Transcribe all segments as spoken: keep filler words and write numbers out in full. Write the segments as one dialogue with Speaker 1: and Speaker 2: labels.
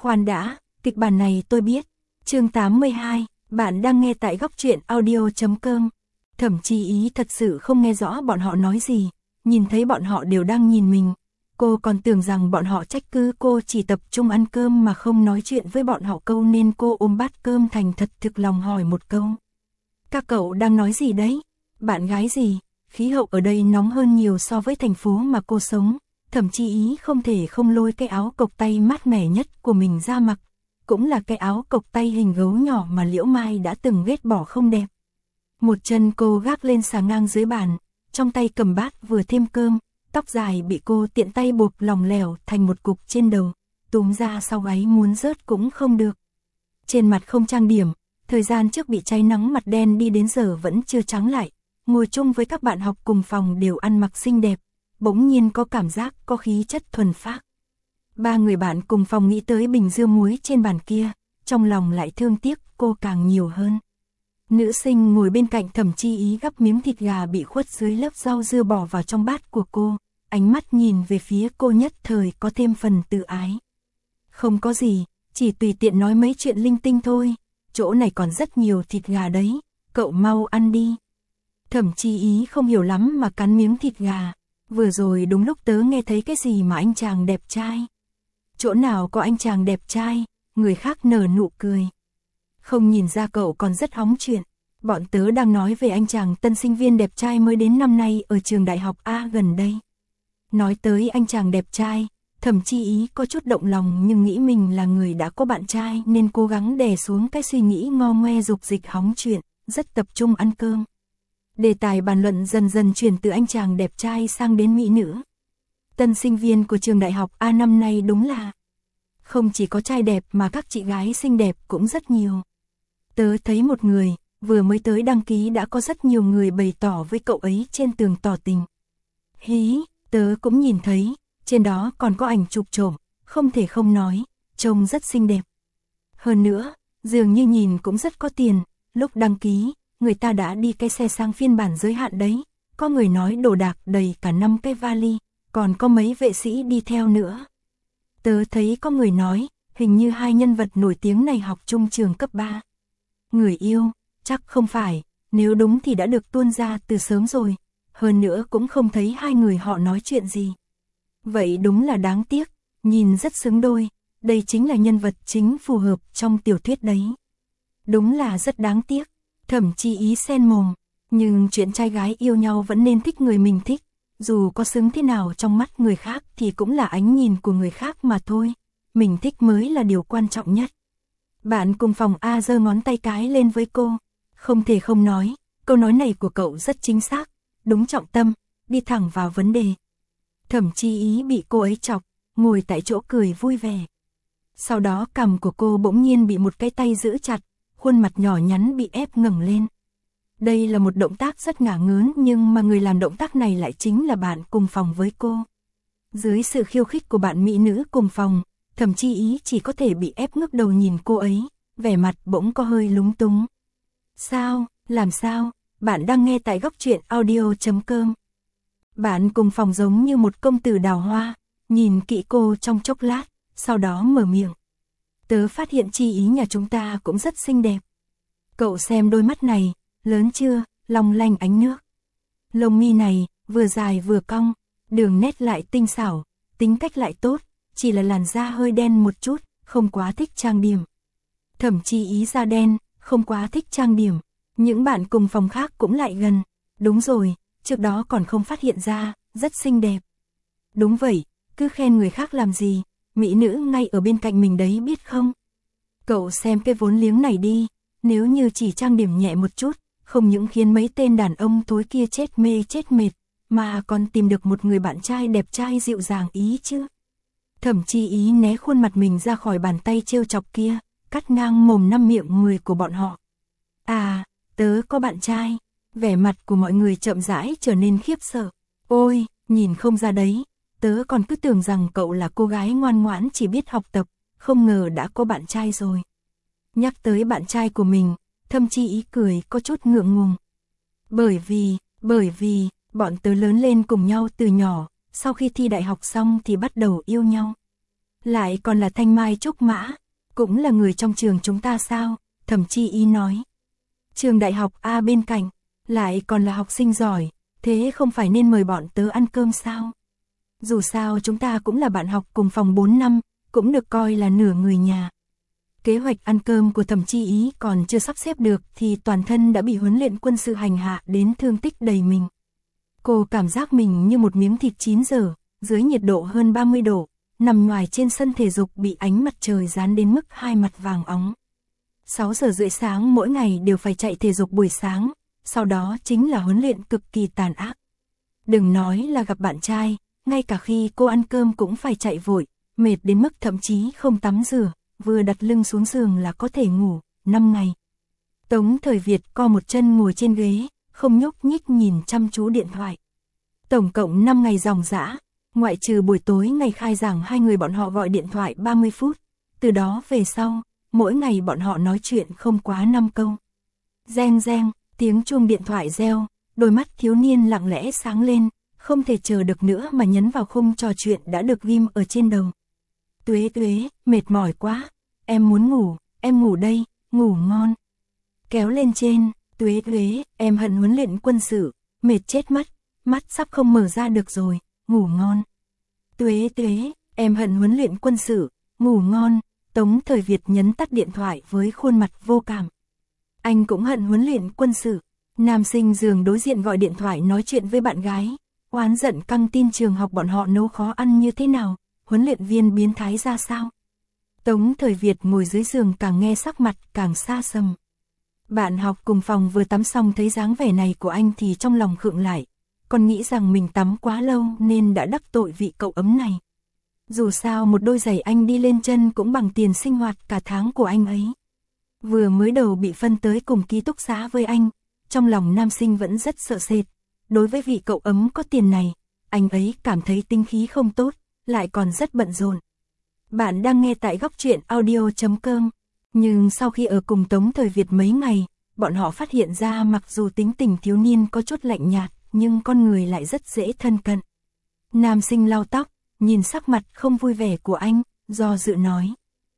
Speaker 1: Khoan đã, kịch bản này tôi biết. Chương tám mươi hai, bạn đang nghe tại góc truyện audio chấm com. Thẩm Chi Ý thật sự không nghe rõ bọn họ nói gì, nhìn thấy bọn họ đều đang nhìn mình. Cô còn tưởng rằng bọn họ trách cứ cô chỉ tập trung ăn cơm mà không nói chuyện với bọn họ câu nên cô ôm bát cơm thành thật thực lòng hỏi một câu. Các cậu đang nói gì đấy? Bạn gái gì? Khí hậu ở đây nóng hơn nhiều so với thành phố mà cô sống. Thẩm Chi Ý không thể không lôi cái áo cộc tay mát mẻ nhất của mình ra mặc. Cũng là cái áo cộc tay hình gấu nhỏ mà Liễu Mai đã từng ghét bỏ không đẹp. Một chân cô gác lên xà ngang dưới bàn, trong tay cầm bát vừa thêm cơm, tóc dài bị cô tiện tay buộc lỏng lẻo thành một cục trên đầu, túm ra sau gáy muốn rớt cũng không được. Trên mặt không trang điểm, thời gian trước bị cháy nắng mặt đen đi đến giờ vẫn chưa trắng lại, ngồi chung với các bạn học cùng phòng đều ăn mặc xinh đẹp, bỗng nhiên có cảm giác có khí chất thuần phác. Ba người bạn cùng phòng nghĩ tới bình dưa muối trên bàn kia, trong lòng lại thương tiếc cô càng nhiều hơn. Nữ sinh ngồi bên cạnh Thẩm Chi Ý gắp miếng thịt gà bị khuất dưới lớp rau dưa bỏ vào trong bát của cô, ánh mắt nhìn về phía cô nhất thời có thêm phần tự ái. Không có gì, chỉ tùy tiện nói mấy chuyện linh tinh thôi, chỗ này còn rất nhiều thịt gà đấy, cậu mau ăn đi. Thẩm Chi Ý không hiểu lắm mà cắn miếng thịt gà, vừa rồi đúng lúc tớ nghe thấy cái gì mà anh chàng đẹp trai. Chỗ nào có anh chàng đẹp trai, người khác nở nụ cười. Không nhìn ra cậu còn rất hóng chuyện, bọn tớ đang nói về anh chàng tân sinh viên đẹp trai mới đến năm nay ở trường đại học A gần đây. Nói tới anh chàng đẹp trai, Thẩm Chi Ý có chút động lòng nhưng nghĩ mình là người đã có bạn trai nên cố gắng đè xuống cái suy nghĩ ngo ngoe dục dịch hóng chuyện, rất tập trung ăn cơm. Đề tài bàn luận dần dần chuyển từ anh chàng đẹp trai sang đến mỹ nữ. Tân sinh viên của trường đại học A năm nay đúng là không chỉ có trai đẹp mà các chị gái xinh đẹp cũng rất nhiều. Tớ thấy một người, vừa mới tới đăng ký đã có rất nhiều người bày tỏ với cậu ấy trên tường tỏ tình. Hí, tớ cũng nhìn thấy, trên đó còn có ảnh chụp trộm, không thể không nói, trông rất xinh đẹp. Hơn nữa, dường như nhìn cũng rất có tiền, lúc đăng ký, người ta đã đi cái xe sang phiên bản giới hạn đấy, có người nói đồ đạc đầy cả năm cái vali, còn có mấy vệ sĩ đi theo nữa. Tớ thấy có người nói, hình như hai nhân vật nổi tiếng này học chung trường cấp ba. Người yêu, chắc không phải, nếu đúng thì đã được tuôn ra từ sớm rồi, hơn nữa cũng không thấy hai người họ nói chuyện gì. Vậy đúng là đáng tiếc, nhìn rất xứng đôi, đây chính là nhân vật chính phù hợp trong tiểu thuyết đấy. Đúng là rất đáng tiếc, Thẩm Chi Ý sen mồm, nhưng chuyện trai gái yêu nhau vẫn nên thích người mình thích, dù có xứng thế nào trong mắt người khác thì cũng là ánh nhìn của người khác mà thôi, mình thích mới là điều quan trọng nhất. Bạn cùng phòng A giơ ngón tay cái lên với cô, không thể không nói, câu nói này của cậu rất chính xác, đúng trọng tâm, đi thẳng vào vấn đề. Thẩm Chi Ý bị cô ấy chọc, ngồi tại chỗ cười vui vẻ. Sau đó cằm của cô bỗng nhiên bị một cái tay giữ chặt, khuôn mặt nhỏ nhắn bị ép ngẩng lên. Đây là một động tác rất ngả ngớn nhưng mà người làm động tác này lại chính là bạn cùng phòng với cô. Dưới sự khiêu khích của bạn mỹ nữ cùng phòng, Thẩm Chi Ý chỉ có thể bị ép ngước đầu nhìn cô ấy, vẻ mặt bỗng có hơi lúng túng. Sao, làm sao, bạn đang nghe tại góc truyện audio chấm com. Bạn cùng phòng giống như một công tử đào hoa, nhìn kỹ cô trong chốc lát, sau đó mở miệng. Tớ phát hiện Chi Ý nhà chúng ta cũng rất xinh đẹp. Cậu xem đôi mắt này, lớn chưa, long lanh ánh nước. Lông mi này, vừa dài vừa cong, đường nét lại tinh xảo, tính cách lại tốt, chỉ là làn da hơi đen một chút, không quá thích trang điểm. Thẩm Chi Ý da đen, không quá thích trang điểm, những bạn cùng phòng khác cũng lại gần. Đúng rồi, trước đó còn không phát hiện ra, rất xinh đẹp. Đúng vậy, cứ khen người khác làm gì, mỹ nữ ngay ở bên cạnh mình đấy biết không? Cậu xem cái vốn liếng này đi, nếu như chỉ trang điểm nhẹ một chút, không những khiến mấy tên đàn ông thối kia chết mê chết mệt, mà còn tìm được một người bạn trai đẹp trai dịu dàng ý chứ. Thẩm Chi Ý né khuôn mặt mình ra khỏi bàn tay trêu chọc kia, cắt ngang mồm năm miệng mười của bọn họ. À, tớ có bạn trai. Vẻ mặt của mọi người chậm rãi trở nên khiếp sợ. Ôi, nhìn không ra đấy, tớ còn cứ tưởng rằng cậu là cô gái ngoan ngoãn chỉ biết học tập, không ngờ đã có bạn trai rồi. Nhắc tới bạn trai của mình, Thẩm Chi Ý cười có chút ngượng ngùng. Bởi vì, bởi vì, bọn tớ lớn lên cùng nhau từ nhỏ, sau khi thi đại học xong thì bắt đầu yêu nhau. Lại còn là thanh mai trúc mã, cũng là người trong trường chúng ta sao? Thẩm Chi Ý nói. Trường đại học A bên cạnh, lại còn là học sinh giỏi, thế không phải nên mời bọn tớ ăn cơm sao? Dù sao chúng ta cũng là bạn học cùng phòng bốn năm, cũng được coi là nửa người nhà. Kế hoạch ăn cơm của Thẩm Chi Ý còn chưa sắp xếp được thì toàn thân đã bị huấn luyện quân sự hành hạ đến thương tích đầy mình. Cô cảm giác mình như một miếng thịt chín dở, dưới nhiệt độ hơn ba mươi độ, nằm ngoài trên sân thể dục bị ánh mặt trời rán đến mức hai mặt vàng óng. sáu giờ rưỡi sáng mỗi ngày đều phải chạy thể dục buổi sáng, sau đó chính là huấn luyện cực kỳ tàn ác. Đừng nói là gặp bạn trai, ngay cả khi cô ăn cơm cũng phải chạy vội, mệt đến mức thậm chí không tắm rửa, vừa đặt lưng xuống giường là có thể ngủ, năm ngày. Tống Thời Việt co một chân ngồi trên ghế, không nhúc nhích nhìn chăm chú điện thoại. Tổng cộng năm ngày ròng rã, ngoại trừ buổi tối ngày khai giảng hai người bọn họ gọi điện thoại ba mươi phút, từ đó về sau, mỗi ngày bọn họ nói chuyện không quá năm câu. Reng reng, tiếng chuông điện thoại reo, đôi mắt thiếu niên lặng lẽ sáng lên, không thể chờ được nữa mà nhấn vào khung trò chuyện đã được ghim ở trên đầu. Tuế Tuế, mệt mỏi quá, em muốn ngủ, em ngủ đây, ngủ ngon. Kéo lên trên, Tuế Tuế, em hận huấn luyện quân sự, mệt chết mắt, mắt sắp không mở ra được rồi, ngủ ngon. Tuế Tuế, em hận huấn luyện quân sự, ngủ ngon. Tống Thời Việt nhấn tắt điện thoại với khuôn mặt vô cảm. Anh cũng hận huấn luyện quân sự. Nam sinh giường đối diện gọi điện thoại nói chuyện với bạn gái, oán giận căng tin trường học bọn họ nấu khó ăn như thế nào, huấn luyện viên biến thái ra sao. Tống Thời Việt ngồi dưới giường càng nghe sắc mặt càng xa xăm. Bạn học cùng phòng vừa tắm xong thấy dáng vẻ này của anh thì trong lòng khựng lại, còn nghĩ rằng mình tắm quá lâu nên đã đắc tội vị cậu ấm này. Dù sao một đôi giày anh đi lên chân cũng bằng tiền sinh hoạt cả tháng của anh ấy. Vừa mới đầu bị phân tới cùng ký túc xá với anh, trong lòng nam sinh vẫn rất sợ sệt. Đối với vị cậu ấm có tiền này, anh ấy cảm thấy tinh khí không tốt, lại còn rất bận rộn. Bạn đang nghe tại góc truyện audio chấm com. Nhưng sau khi ở cùng Tống Thời Việt mấy ngày, bọn họ phát hiện ra mặc dù tính tình thiếu niên có chút lạnh nhạt, nhưng con người lại rất dễ thân cận. Nam sinh lau tóc, nhìn sắc mặt không vui vẻ của anh, do dự nói.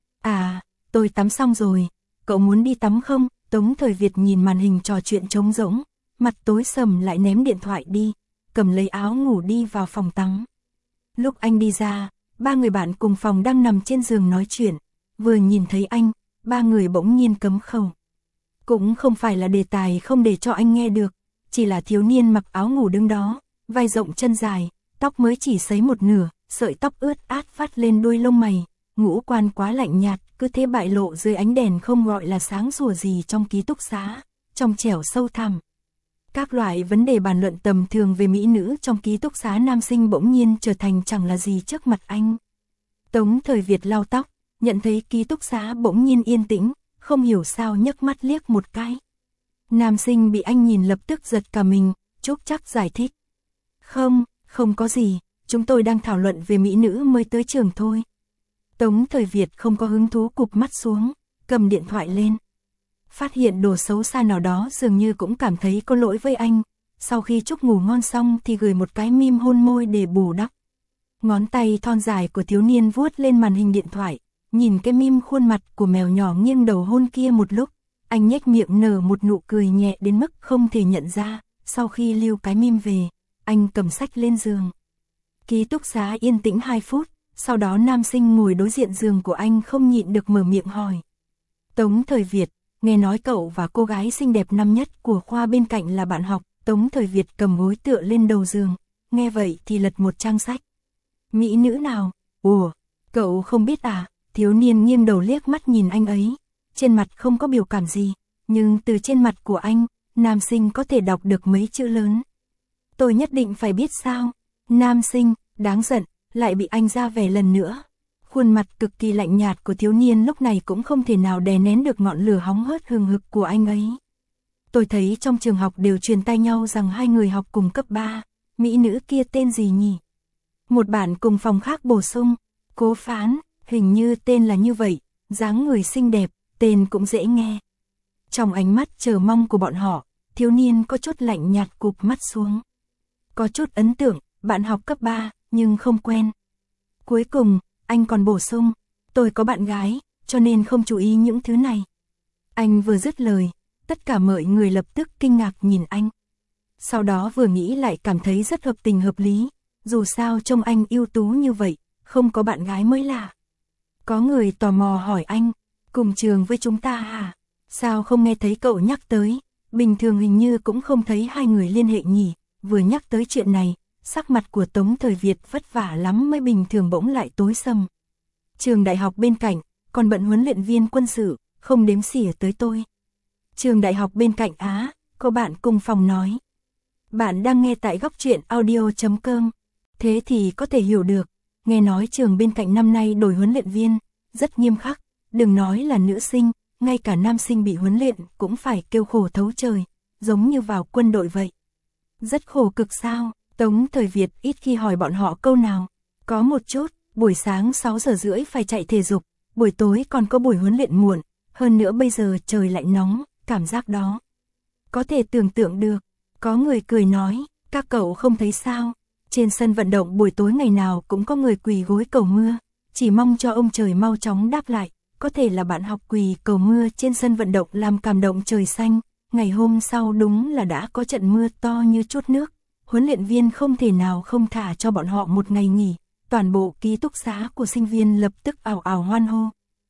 Speaker 1: À, tôi tắm xong rồi, cậu muốn đi tắm không? Tống Thời Việt nhìn màn hình trò chuyện trống rỗng, mặt tối sầm lại ném điện thoại đi, cầm lấy áo ngủ đi vào phòng tắm. Lúc anh đi ra, ba người bạn cùng phòng đang nằm trên giường nói chuyện, vừa nhìn thấy anh, ba người bỗng nhiên cấm khẩu. Cũng không phải là đề tài không để cho anh nghe được, chỉ là thiếu niên mặc áo ngủ đứng đó, vai rộng chân dài, tóc mới chỉ sấy một nửa, sợi tóc ướt át phát lên đuôi lông mày, ngũ quan quá lạnh nhạt, cứ thế bại lộ dưới ánh đèn không gọi là sáng sủa gì trong ký túc xá, trong trẻo sâu thẳm. Các loại vấn đề bàn luận tầm thường về mỹ nữ trong ký túc xá nam sinh bỗng nhiên trở thành chẳng là gì trước mặt anh. Tống Thời Việt lau tóc, nhận thấy ký túc xá bỗng nhiên yên tĩnh, không hiểu sao nhấc mắt liếc một cái. Nam sinh bị anh nhìn lập tức giật cả mình, Trúc Trắc giải thích. Không, không có gì, chúng tôi đang thảo luận về mỹ nữ mới tới trường thôi. Tống Thời Việt không có hứng thú cụp mắt xuống, cầm điện thoại lên. Phát hiện đồ xấu xa nào đó dường như cũng cảm thấy có lỗi với anh, sau khi Trúc ngủ ngon xong thì gửi một cái mím hôn môi để bù đắp. Ngón tay thon dài của thiếu niên vuốt lên màn hình điện thoại, nhìn cái mím khuôn mặt của mèo nhỏ nghiêng đầu hôn kia một lúc, anh nhếch miệng nở một nụ cười nhẹ đến mức không thể nhận ra, sau khi lưu cái mím về, anh cầm sách lên giường. Ký túc xá yên tĩnh hai phút, sau đó nam sinh ngồi đối diện giường của anh không nhịn được mở miệng hỏi. Tống Thời Việt, nghe nói cậu và cô gái xinh đẹp năm nhất của khoa bên cạnh là bạn học. Tống Thời Việt cầm gối tựa lên đầu giường, nghe vậy thì lật một trang sách. Mỹ nữ nào? Ủa, cậu không biết à? Thiếu niên nghiêng đầu liếc mắt nhìn anh ấy, trên mặt không có biểu cảm gì, nhưng từ trên mặt của anh, nam sinh có thể đọc được mấy chữ lớn. Tôi nhất định phải biết sao? Nam sinh, đáng giận, lại bị anh ra vẻ lần nữa. Khuôn mặt cực kỳ lạnh nhạt của thiếu niên lúc này cũng không thể nào đè nén được ngọn lửa hóng hớt hừng hực của anh ấy. Tôi thấy trong trường học đều truyền tai nhau rằng hai người học cùng cấp ba, mỹ nữ kia tên gì nhỉ? Một bạn cùng phòng khác bổ sung, Cố Phán, hình như tên là như vậy, dáng người xinh đẹp, tên cũng dễ nghe. Trong ánh mắt chờ mong của bọn họ, thiếu niên có chút lạnh nhạt cụp mắt xuống. Có chút ấn tượng, bạn học cấp ba, nhưng không quen. Cuối cùng, anh còn bổ sung, tôi có bạn gái, cho nên không chú ý những thứ này. Anh vừa dứt lời, tất cả mọi người lập tức kinh ngạc nhìn anh. Sau đó vừa nghĩ lại cảm thấy rất hợp tình hợp lý, dù sao trông anh ưu tú như vậy, không có bạn gái mới lạ. Có người tò mò hỏi anh, cùng trường với chúng ta hả? Sao không nghe thấy cậu nhắc tới, bình thường hình như cũng không thấy hai người liên hệ nhỉ. Vừa nhắc tới chuyện này, sắc mặt của Tống Thời Việt vất vả lắm mới bình thường bỗng lại tối sầm. Trường đại học bên cạnh, còn bận huấn luyện viên quân sự, không đếm xỉa tới tôi. Trường đại học bên cạnh á, có bạn cùng phòng nói. Bạn đang nghe tại góc truyện audio chấm com. Thế thì có thể hiểu được, nghe nói trường bên cạnh năm nay đổi huấn luyện viên, rất nghiêm khắc, đừng nói là nữ sinh, ngay cả nam sinh bị huấn luyện cũng phải kêu khổ thấu trời, giống như vào quân đội vậy. Rất khổ cực sao? Tống Thời Việt ít khi hỏi bọn họ câu nào. Có một chút, buổi sáng sáu giờ rưỡi phải chạy thể dục, buổi tối còn có buổi huấn luyện muộn, hơn nữa bây giờ trời lại nóng, cảm giác đó. Có thể tưởng tượng được, có người cười nói, các cậu không thấy sao? Trên sân vận động buổi tối ngày nào cũng có người quỳ gối cầu mưa, chỉ mong cho ông trời mau chóng đáp lại. Có thể là bạn học quỳ cầu mưa trên sân vận động làm cảm động trời xanh, ngày hôm sau đúng là đã có trận mưa to như chút nước. Huấn luyện viên không thể nào không thả cho bọn họ một ngày nghỉ, toàn bộ ký túc xá của sinh viên lập tức ào ào hoan hô.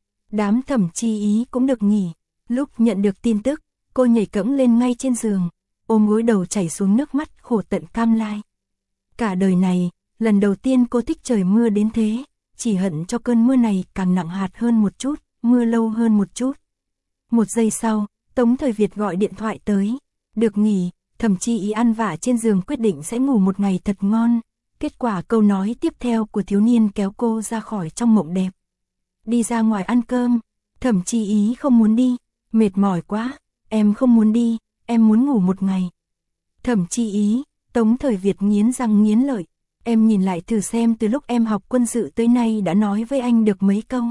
Speaker 1: Đám Thẩm Chi Ý cũng được nghỉ, lúc nhận được tin tức, cô nhảy cẫng lên ngay trên giường, ôm gối đầu chảy xuống nước mắt khổ tận cam lai. Cả đời này, lần đầu tiên cô thích trời mưa đến thế, chỉ hận cho cơn mưa này càng nặng hạt hơn một chút, mưa lâu hơn một chút. Một giây sau, Tống Thời Việt gọi điện thoại tới, được nghỉ, Thẩm Chi Ý ăn vạ trên giường quyết định sẽ ngủ một ngày thật ngon. Kết quả câu nói tiếp theo của thiếu niên kéo cô ra khỏi trong mộng đẹp. Đi ra ngoài ăn cơm, Thẩm Chi Ý không muốn đi, mệt mỏi quá, em không muốn đi, em muốn ngủ một ngày. Thẩm Chi Ý, Tống Thời Việt nghiến răng nghiến lợi, em nhìn lại thử xem từ lúc em học quân sự tới nay đã nói với anh được mấy câu.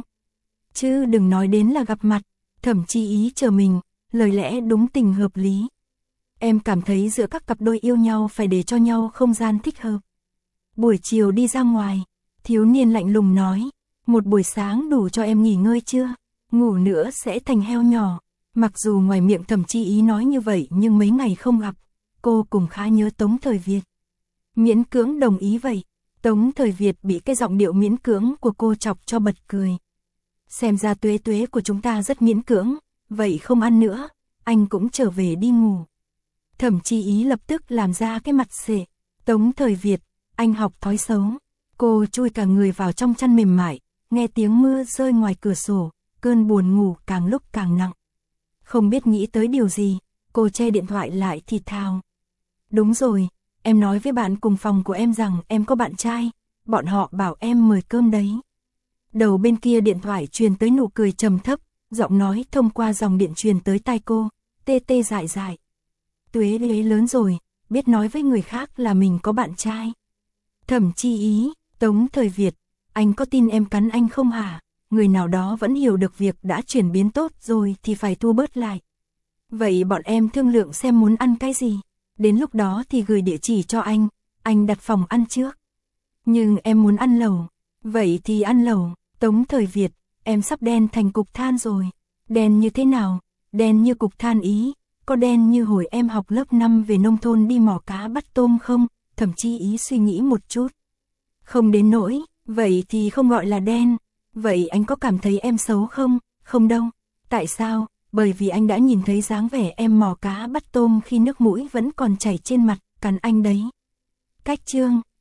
Speaker 1: Chứ đừng nói đến là gặp mặt. Thẩm Chi Ý chờ mình, lời lẽ đúng tình hợp lý. Em cảm thấy giữa các cặp đôi yêu nhau phải để cho nhau không gian thích hợp. Buổi chiều đi ra ngoài, thiếu niên lạnh lùng nói, một buổi sáng đủ cho em nghỉ ngơi chưa? Ngủ nữa sẽ thành heo nhỏ. Mặc dù ngoài miệng Thẩm Chi Ý nói như vậy nhưng mấy ngày không gặp, cô cũng khá nhớ Tống Thời Việt. Miễn cưỡng đồng ý vậy, Tống Thời Việt bị cái giọng điệu miễn cưỡng của cô chọc cho bật cười. Xem ra Tuế Tuế của chúng ta rất miễn cưỡng, vậy không ăn nữa, anh cũng trở về đi ngủ. Thẩm Chi Ý lập tức làm ra cái mặt xệ. Tống Thời Việt, anh học thói xấu. Cô chui cả người vào trong chăn mềm mại, nghe tiếng mưa rơi ngoài cửa sổ, cơn buồn ngủ càng lúc càng nặng. Không biết nghĩ tới điều gì, cô che điện thoại lại thì thào. Đúng rồi, em nói với bạn cùng phòng của em rằng em có bạn trai, bọn họ bảo em mời cơm đấy. Đầu bên kia điện thoại truyền tới nụ cười trầm thấp, giọng nói thông qua dòng điện truyền tới tai cô, tê tê dại dại. Tuế Tuế lớn rồi, biết nói với người khác là mình có bạn trai. Thẩm Chi Ý, Tống Thời Việt, anh có tin em cắn anh không hả? Người nào đó vẫn hiểu được việc đã chuyển biến tốt rồi thì phải thu bớt lại. Vậy bọn em thương lượng xem muốn ăn cái gì, đến lúc đó thì gửi địa chỉ cho anh, anh đặt phòng ăn trước. Nhưng em muốn ăn lẩu, vậy thì ăn lẩu. Tống Thời Việt, em sắp đen thành cục than rồi. Đen như thế nào? Đen như cục than Ý, có đen như hồi em học lớp năm về nông thôn đi mò cá bắt tôm không? Thẩm Chi Ý suy nghĩ một chút. Không đến nỗi, vậy thì không gọi là đen. Vậy anh có cảm thấy em xấu không? Không đâu. Tại sao? Bởi vì anh đã nhìn thấy dáng vẻ em mò cá bắt tôm khi nước mũi vẫn còn chảy trên mặt, cắn anh đấy. Cách chương